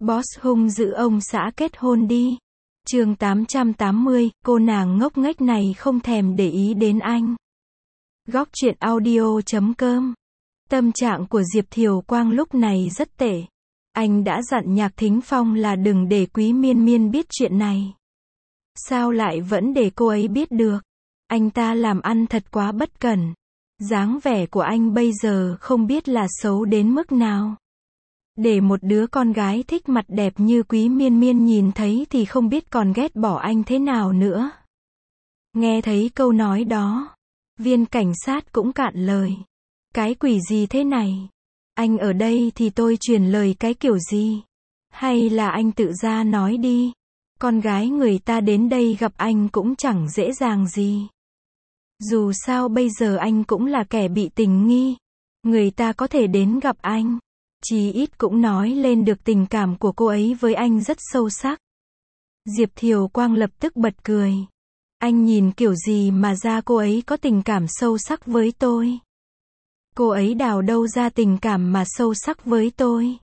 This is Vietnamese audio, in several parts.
Boss hung dữ ông xã kết hôn đi. Chương 880, cô nàng ngốc nghếch này không thèm để ý đến anh. Góc truyện audio.com. Tâm trạng của Diệp Thiều Quang lúc này rất tệ. Anh đã dặn Nhạc Thính Phong là đừng để Quý Miên Miên biết chuyện này. Sao lại vẫn để cô ấy biết được? Anh ta làm ăn thật quá bất cẩn. Dáng vẻ của anh bây giờ không biết là xấu đến mức nào. Để một đứa con gái thích mặt đẹp như Quý Miên Miên nhìn thấy thì không biết còn ghét bỏ anh thế nào nữa. Nghe thấy câu nói đó, viên cảnh sát cũng cạn lời. Cái quỷ gì thế này? Anh ở đây thì tôi truyền lời cái kiểu gì? Hay là anh tự ra nói đi? Con gái người ta đến đây gặp anh cũng chẳng dễ dàng gì. Dù sao bây giờ anh cũng là kẻ bị tình nghi. Người ta có thể đến gặp anh, chí ít cũng nói lên được tình cảm của cô ấy với anh rất sâu sắc. Diệp Thiều Quang lập tức bật cười. Anh nhìn kiểu gì mà ra cô ấy có tình cảm sâu sắc với tôi? Cô ấy đào đâu ra tình cảm mà sâu sắc với tôi?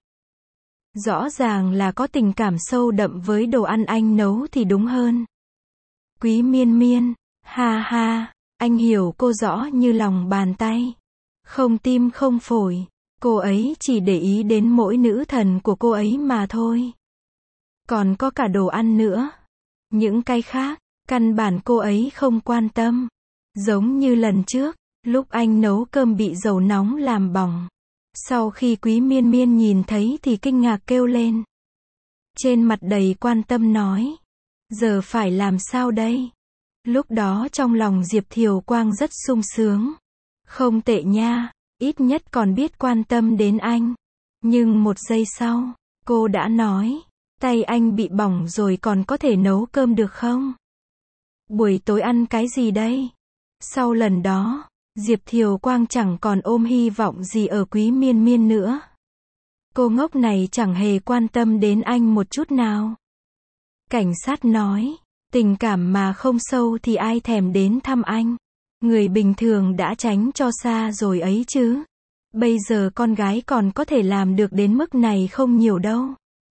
Rõ ràng là có tình cảm sâu đậm với đồ ăn anh nấu thì đúng hơn. Quý Miên Miên, ha ha, anh hiểu cô rõ như lòng bàn tay. Không tim không phổi, cô ấy chỉ để ý đến mỗi nữ thần của cô ấy mà thôi. Còn có cả đồ ăn nữa. Những cái khác, căn bản cô ấy không quan tâm. Giống như lần trước, lúc anh nấu cơm bị dầu nóng làm bỏng. Sau khi Quý Miên Miên nhìn thấy thì kinh ngạc kêu lên. Trên mặt đầy quan tâm nói. Giờ phải làm sao đây? Lúc đó trong lòng Diệp Thiều Quang rất sung sướng. Không tệ nha, ít nhất còn biết quan tâm đến anh. Nhưng một giây sau, cô đã nói. Tay anh bị bỏng rồi còn có thể nấu cơm được không? Buổi tối ăn cái gì đây? Sau lần đó, Diệp Thiều Quang chẳng còn ôm hy vọng gì ở Quý Miên Miên nữa. Cô ngốc này chẳng hề quan tâm đến anh một chút nào. Cảnh sát nói, tình cảm mà không sâu thì ai thèm đến thăm anh. Người bình thường đã tránh cho xa rồi ấy chứ. Bây giờ con gái còn có thể làm được đến mức này không nhiều đâu.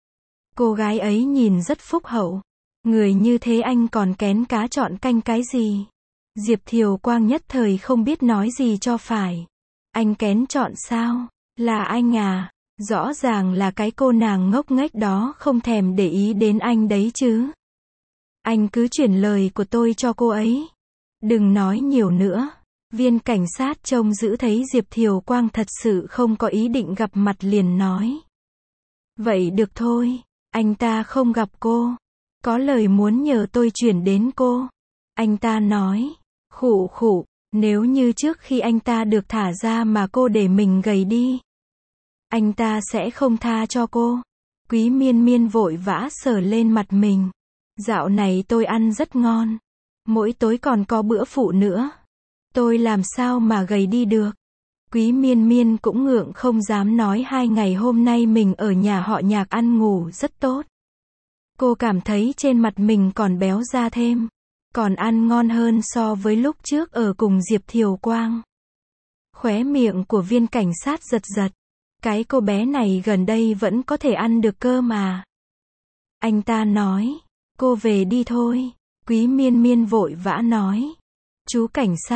Cô gái ấy nhìn rất phúc hậu. Người như thế anh còn kén cá chọn canh cái gì? Diệp Thiều Quang nhất thời không biết nói gì cho phải. Anh kén chọn sao? Là anh à? Rõ ràng là cái cô nàng ngốc nghếch đó không thèm để ý đến anh đấy chứ. Anh cứ chuyển lời của tôi cho cô ấy. Đừng nói nhiều nữa. Viên cảnh sát trông giữ thấy Diệp Thiều Quang thật sự không có ý định gặp mặt liền nói. Vậy được thôi, anh ta không gặp cô. Có lời muốn nhờ tôi chuyển đến cô. Anh ta nói. Khụ khụ, nếu như trước khi anh ta được thả ra mà cô để mình gầy đi, anh ta sẽ không tha cho cô. Quý Miên Miên vội vã sờ lên mặt mình. Dạo này tôi ăn rất ngon. Mỗi tối còn có bữa phụ nữa. Tôi làm sao mà gầy đi được? Quý Miên Miên cũng ngượng không dám nói 2 ngày hôm nay mình ở nhà họ Nhạc ăn ngủ rất tốt. Cô cảm thấy trên mặt mình còn béo ra thêm. Còn ăn ngon hơn so với lúc trước ở cùng Diệp Thiều Quang. Khóe miệng của viên cảnh sát giật giật. Cái cô bé này gần đây vẫn có thể ăn được cơ mà. Anh ta nói. Cô về đi thôi. Quý Miên Miên vội vã nói. Chú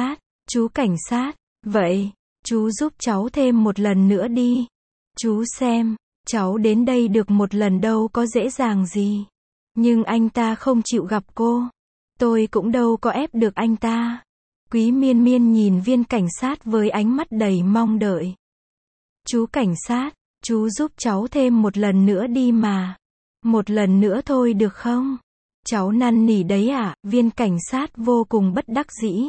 cảnh sát, vậy, chú giúp cháu thêm một lần nữa đi. Chú xem, cháu đến đây được một lần đâu có dễ dàng gì. Nhưng anh ta không chịu gặp cô. Tôi cũng đâu có ép được anh ta. Quý Miên Miên nhìn viên cảnh sát với ánh mắt đầy mong đợi. Chú cảnh sát, chú giúp cháu thêm một lần nữa đi mà. Một lần nữa thôi được không? Cháu năn nỉ đấy à? Viên cảnh sát vô cùng bất đắc dĩ.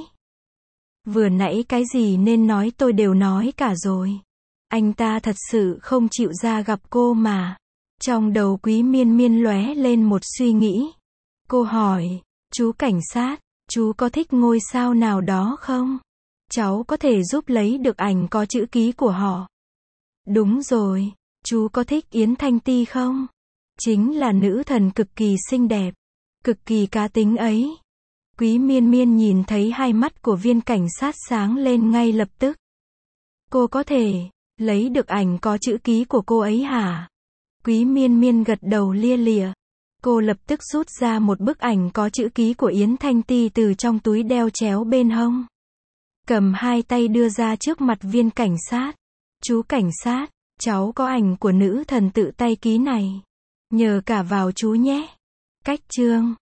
Vừa nãy cái gì nên nói tôi đều nói cả rồi. Anh ta thật sự không chịu ra gặp cô mà. Trong đầu Quý Miên Miên lóe lên một suy nghĩ. Cô hỏi, chú cảnh sát, chú có thích ngôi sao nào đó không? Cháu có thể giúp lấy được ảnh có chữ ký của họ. Đúng rồi, chú có thích Yến Thanh Ti không? Chính là nữ thần cực kỳ xinh đẹp, cực kỳ cá tính ấy. Quý Miên Miên nhìn thấy hai mắt của viên cảnh sát sáng lên ngay lập tức. Cô có thể lấy được ảnh có chữ ký của cô ấy hả? Quý Miên Miên gật đầu lia lịa. Cô lập tức rút ra một bức ảnh có chữ ký của Yến Thanh Ti từ trong túi đeo chéo bên hông. Cầm hai tay đưa ra trước mặt viên cảnh sát. Chú cảnh sát, cháu có ảnh của nữ thần tự tay ký này. Nhờ cả vào chú nhé. Cách chương